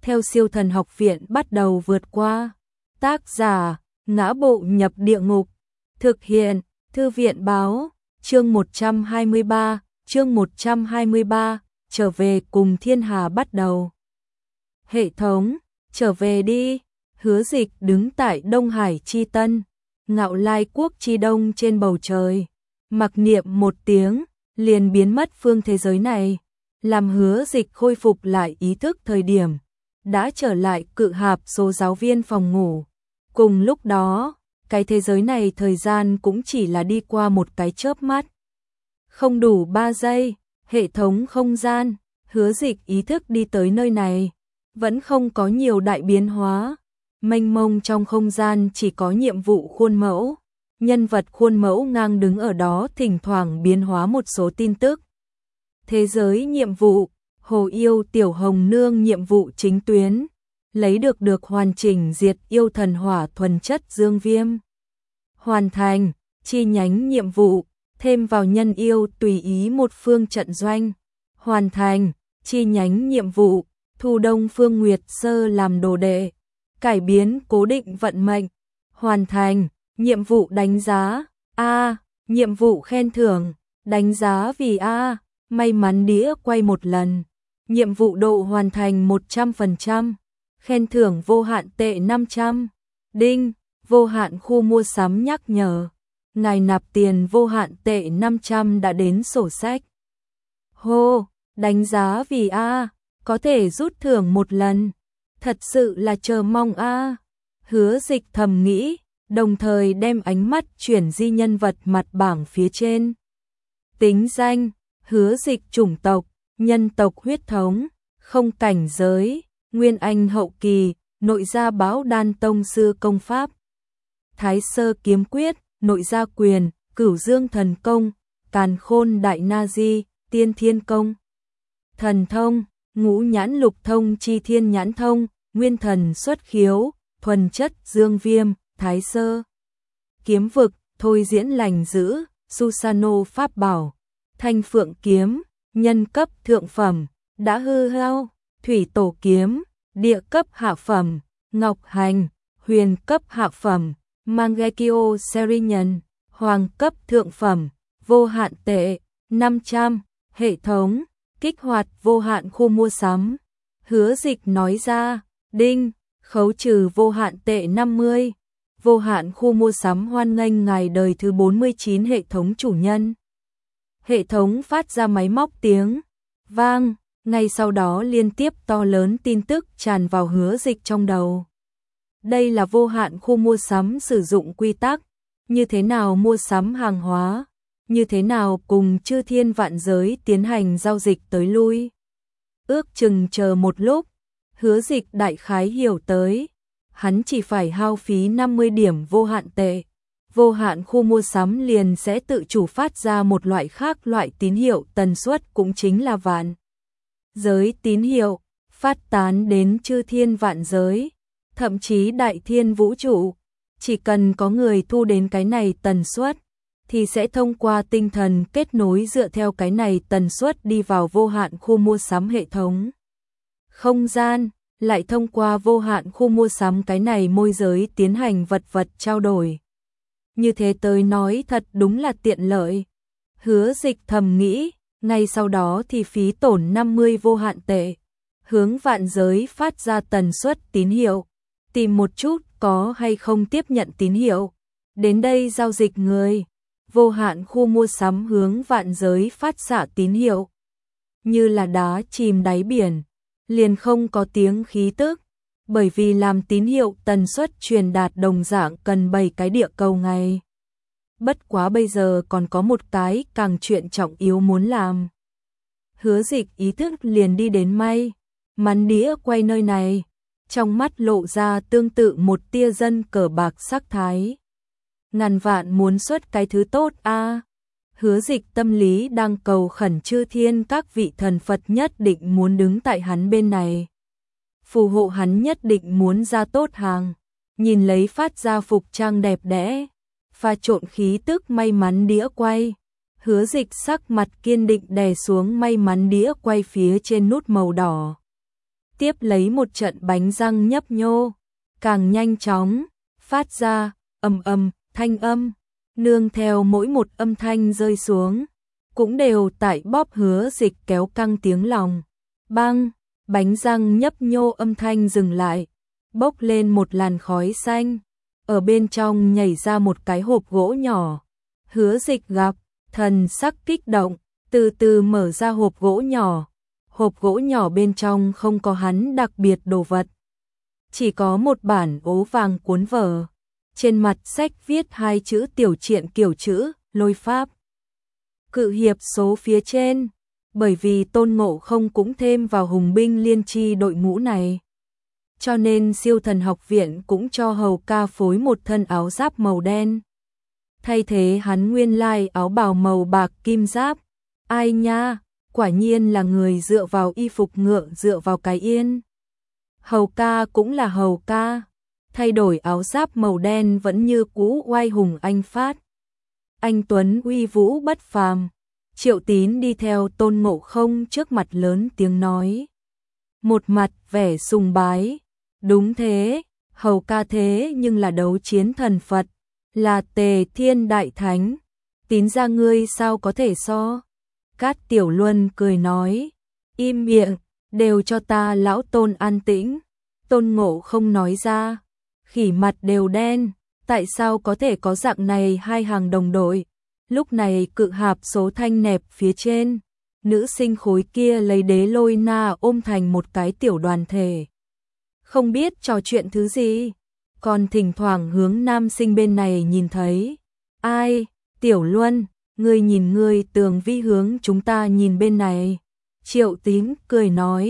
theo siêu thần học viện bắt đầu vượt qua. Tác giả, Ngã Bộ Nhập Địa Ngục. Thực hiện, Thư viện Báo. Chương 123, trở về cùng thiên hà bắt đầu. Hệ thống, trở về đi. Hứa Dịch đứng tại Đông Hải chi tân, Ngạo Lai quốc chi đông trên bầu trời. Mặc niệm một tiếng, liền biến mất phương thế giới này. Làm Hứa Dịch khôi phục lại ý thức thời điểm, đã trở lại Cự Hạp số giáo viên phòng ngủ. Cùng lúc đó, cái thế giới này thời gian cũng chỉ là đi qua một cái chớp mắt. Không đủ 3 giây, hệ thống không gian, Hứa Dịch ý thức đi tới nơi này. Vẫn không có nhiều đại biến hóa. Mênh mông trong không gian chỉ có nhiệm vụ khuôn mẫu. Nhân vật khuôn mẫu ngang đứng ở đó thỉnh thoảng biến hóa một số tin tức. Thế giới nhiệm vụ, Hồ Yêu Tiểu Hồng Nương nhiệm vụ chính tuyến. Lấy được hoàn chỉnh diệt yêu thần hỏa thuần chất dương viêm. Hoàn thành, chi nhánh nhiệm vụ, thêm vào nhân yêu tùy ý một phương trận doanh. Hoàn thành, chi nhánh nhiệm vụ, thu Đông Phương Nguyệt Sơ làm đồ đệ. Cải biến cố định vận mệnh. Hoàn thành, nhiệm vụ đánh giá. Nhiệm vụ khen thưởng, đánh giá vì may mắn đĩa quay một lần. Nhiệm vụ độ hoàn thành 100%. Khen thưởng vô hạn tệ 500. Đinh, vô hạn khu mua sắm nhắc nhở. Ngài nạp tiền vô hạn tệ 500 đã đến sổ sách. Hô, đánh giá vì có thể rút thưởng một lần. Thật sự là chờ mong Hứa Dịch thầm nghĩ, đồng thời đem ánh mắt chuyển di nhân vật mặt bảng phía trên. Tính danh, Hứa Dịch chủng tộc, nhân tộc huyết thống, không cảnh giới, Nguyên Anh hậu kỳ, nội gia Báo Đan tông sư công pháp. Thái Sơ kiếm quyết, nội gia quyền, Cửu Dương thần công, Càn Khôn đại na di, Tiên Thiên công. Thần thông, Ngũ nhãn lục thông chi thiên nhãn thông, Nguyên thần xuất khiếu, thuần chất dương viêm, Thái Sơ kiếm vực, thôi diễn lành giữ, Susano pháp bảo. Thanh Phượng kiếm, nhân cấp thượng phẩm, đã hư hao. Thủy Tổ kiếm, địa cấp hạ phẩm. Ngọc hành, huyền cấp hạ phẩm. Mangekyo Serinian, hoàng cấp thượng phẩm. Vô hạn tệ 500. Hệ thống, kích hoạt vô hạn khu mua sắm. Hứa Dịch nói ra. Đinh, khấu trừ vô hạn tệ 50. Vô hạn khu mua sắm hoan nghênh ngày đời thứ 49 hệ thống chủ nhân. Hệ thống phát ra máy móc tiếng vang, ngay sau đó liên tiếp to lớn tin tức tràn vào Hứa Dịch trong đầu. Đây là vô hạn khu mua sắm sử dụng quy tắc, như thế nào mua sắm hàng hóa, như thế nào cùng chư thiên vạn giới tiến hành giao dịch tới lui. Ước chừng chờ một lúc, Hứa Dịch đại khái hiểu tới, hắn chỉ phải hao phí 50 điểm vô hạn tệ. Vô hạn khu mua sắm liền sẽ tự chủ phát ra một loại khác loại tín hiệu, tần suất cũng chính là vạn giới tín hiệu, phát tán đến chư thiên vạn giới, thậm chí đại thiên vũ trụ. Chỉ cần có người thu đến cái này tần suất, thì sẽ thông qua tinh thần kết nối dựa theo cái này tần suất đi vào vô hạn khu mua sắm hệ thống. Không gian, lại thông qua vô hạn khu mua sắm cái này môi giới tiến hành vật trao đổi. Như thế tới nói thật đúng là tiện lợi. Hứa Dịch thầm nghĩ, ngay sau đó thì phí tổn 50 vô hạn tệ. Hướng vạn giới phát ra tần suất tín hiệu. Tìm một chút có hay không tiếp nhận tín hiệu. Đến đây giao dịch người. Vô hạn khu mua sắm hướng vạn giới phát xạ tín hiệu. Như là đá chìm đáy biển, liền không có tiếng khí tức. Bởi vì làm tín hiệu tần suất truyền đạt đồng dạng cần 7 cái địa cầu ngày. Bất quá bây giờ còn có một cái càng chuyện trọng yếu muốn làm. Hứa Dịch ý thức liền đi đến may mắn đĩa quay nơi này, trong mắt lộ ra tương tự một tia dân cờ bạc sắc thái. Ngàn vạn muốn xuất cái thứ tốt Hứa Dịch tâm lý đang cầu khẩn chư thiên các vị thần Phật nhất định muốn đứng tại hắn bên này. Phù hộ hắn nhất định muốn ra tốt hàng. Nhìn lấy phát ra phục trang đẹp đẽ, pha trộn khí tức may mắn đĩa quay. Hứa Dịch sắc mặt kiên định đè xuống may mắn đĩa quay phía trên nút màu đỏ. tiếp lấy một trận bánh răng nhấp nhô, càng nhanh chóng, phát ra ầm ầm thanh âm, nương theo mỗi một âm thanh rơi xuống, cũng đều tại bóp Hứa Dịch kéo căng tiếng lòng. Băng, bánh răng nhấp nhô âm thanh dừng lại, bốc lên một làn khói xanh, ở bên trong nhảy ra một cái hộp gỗ nhỏ. Hứa Dịch gặp, thần sắc kích động, từ từ mở ra hộp gỗ nhỏ. Hộp gỗ nhỏ bên trong không có hắn đặc biệt đồ vật, chỉ có một bản ố vàng cuốn vở. Trên mặt sách viết hai chữ tiểu truyện kiểu chữ, Lôi Pháp. Cự hiệp số phía trên, bởi vì Tôn Ngộ Không cũng thêm vào hùng binh liên chi đội ngũ này. Cho nên Siêu Thần Học Viện cũng cho Hầu Ca phối một thân áo giáp màu đen. Thay thế hắn nguyên lai áo bào màu bạc kim giáp. Ai nha, quả nhiên là người dựa vào y phục ngựa dựa vào cái yên. Hầu Ca cũng là Hầu Ca, thay đổi áo giáp màu đen vẫn như cũ oai hùng anh phát. Anh tuấn uy vũ bất phàm. Triệu Tín đi theo Tôn Ngộ Không trước mặt lớn tiếng nói. Một mặt vẻ sùng bái. Đúng thế, Hầu Ca thế nhưng là đấu chiến thần Phật, là Tề Thiên Đại Thánh. Tín ra ngươi sao có thể so? Cát Tiểu Luân cười nói. Im miệng, đều cho ta lão Tôn an tĩnh. Tôn Ngộ Không nói ra. Khỉ mặt đều đen, tại sao có thể có dạng này hai hàng đồng đội? Lúc này cự hạp số thanh nẹp phía trên, nữ sinh khối kia lấy đế lôi na ôm thành một cái tiểu đoàn thể. Không biết trò chuyện thứ gì, còn thỉnh thoảng hướng nam sinh bên này nhìn thấy. Ai, Tiểu Luân, ngươi nhìn ngươi Tường Vi hướng chúng ta nhìn bên này. Triệu Tín cười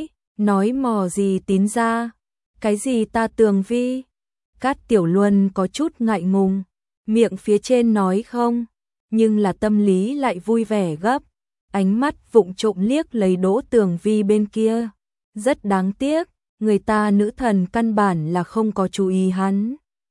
nói mò gì Tín ra, cái gì ta Tường Vi? Cát Tiểu Luân có chút ngại ngùng, miệng phía trên nói không, nhưng là tâm lý lại vui vẻ gấp, ánh mắt vụng trộm liếc lấy Đỗ Tường Vi bên kia. Rất đáng tiếc, người ta nữ thần căn bản là không có chú ý hắn.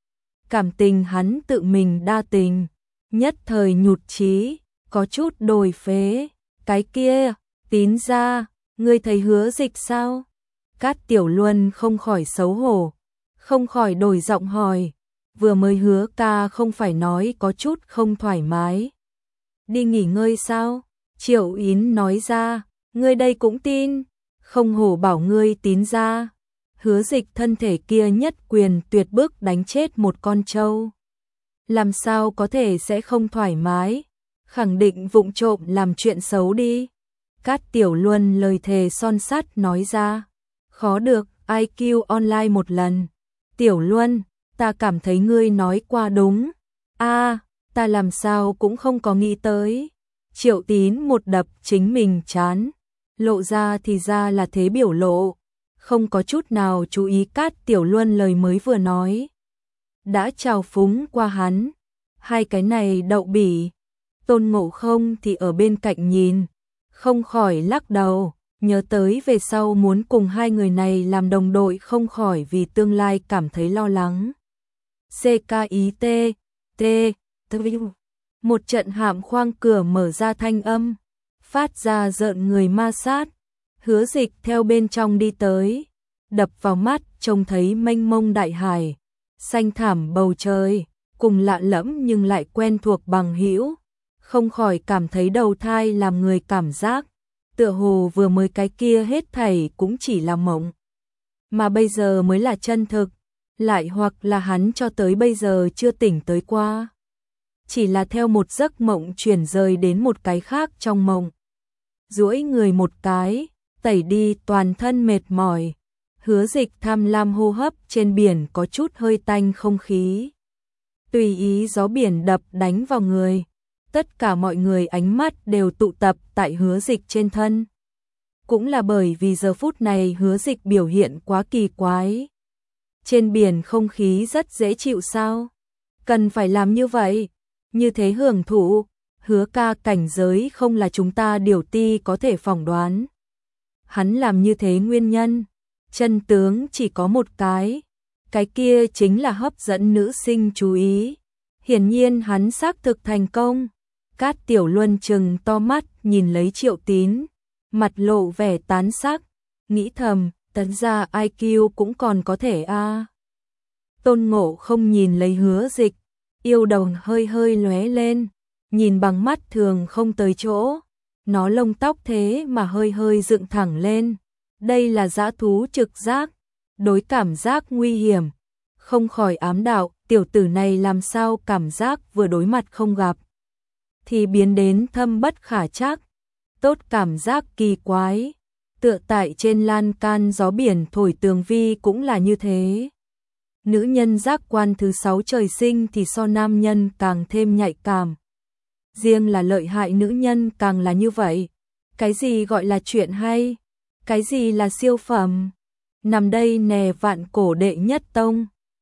Cảm tình hắn tự mình đa tình, nhất thời nhụt chí, có chút đồi phế. Cái kia, Tín ra, ngươi thấy Hứa Dịch sao? Cát Tiểu Luân không khỏi xấu hổ, không khỏi đổi giọng hỏi. Vừa mới Hứa ca không phải nói có chút không thoải mái. Đi nghỉ ngơi sao? Triệu Yến nói ra, ngươi đây cũng tin, không hổ bảo ngươi Tín ra. Hứa Dịch thân thể kia nhất quyền tuyệt bức đánh chết một con trâu. Làm sao có thể sẽ không thoải mái, khẳng định vụng trộm làm chuyện xấu đi. Cát Tiểu Luân lời thề son sắt nói ra, khó được, IQ online một lần. Tiểu Luân, ta cảm thấy ngươi nói qua đúng. Ta làm sao cũng không có nghĩ tới. Triệu Tín một đập chính mình chán, lộ ra thì ra là thế biểu lộ, không có chút nào chú ý Cát Tiểu Luân lời mới vừa nói. Đã trào phúng qua hắn, hai cái này đậu bỉ. Tôn Ngộ Không thì ở bên cạnh nhìn, không khỏi lắc đầu, nhớ tới về sau muốn cùng hai người này làm đồng đội không khỏi vì tương lai cảm thấy lo lắng. Một trận hàm khoang cửa mở ra thanh âm, phát ra rợn người ma sát. Hứa Dịch theo bên trong đi tới, đập vào mắt trông thấy mênh mông đại hải, xanh thẳm bầu trời, cùng lạ lẫm nhưng lại quen thuộc bằng hữu, không khỏi cảm thấy đầu thai làm người cảm giác, tựa hồ vừa mới cái kia hết thảy cũng chỉ là mộng, mà bây giờ mới là chân thực, lại hoặc là hắn cho tới bây giờ chưa tỉnh tới qua. Chỉ là theo một giấc mộng chuyển rời đến một cái khác trong mộng. Duỗi người một cái, tẩy đi toàn thân mệt mỏi. Hứa Dịch tham lam hô hấp trên biển có chút hơi tanh không khí. Tùy ý gió biển đập đánh vào người. Tất cả mọi người ánh mắt đều tụ tập tại Hứa Dịch trên thân. Cũng là bởi vì giờ phút này Hứa Dịch biểu hiện quá kỳ quái. Trên biển không khí rất dễ chịu sao? Cần phải làm như vậy? Như thế hưởng thụ, Hứa ca cảnh giới không là chúng ta điều ti có thể phỏng đoán. Hắn làm như thế nguyên nhân, chân tướng chỉ có một cái kia chính là hấp dẫn nữ sinh chú ý. Hiển nhiên hắn xác thực thành công. Cát Tiểu Luân trừng to mắt nhìn lấy Triệu Tín, mặt lộ vẻ tán sắc, nghĩ thầm, Tấn ra IQ cũng còn có thể a. Tôn Ngộ không nhìn lấy Hứa Dịch, yêu đầu hơi hơi lóe lên, nhìn bằng mắt thường không tới chỗ, nó lông tóc thế mà hơi hơi dựng thẳng lên. Đây là dã thú trực giác, đối cảm giác nguy hiểm, không khỏi ám đạo, tiểu tử này làm sao cảm giác vừa đối mặt không gặp thì biến đến thâm bất khả trắc, tốt cảm giác kỳ quái, tựa tại trên lan can gió biển thổi tường vi cũng là như thế. Nữ nhân giác quan thứ 6 trời sinh thì so nam nhân càng thêm nhạy cảm. Riêng là lợi hại nữ nhân càng là như vậy. Cái gì gọi là chuyện hay? Cái gì là siêu phẩm? Nằm đây nè vạn cổ đệ nhất tông.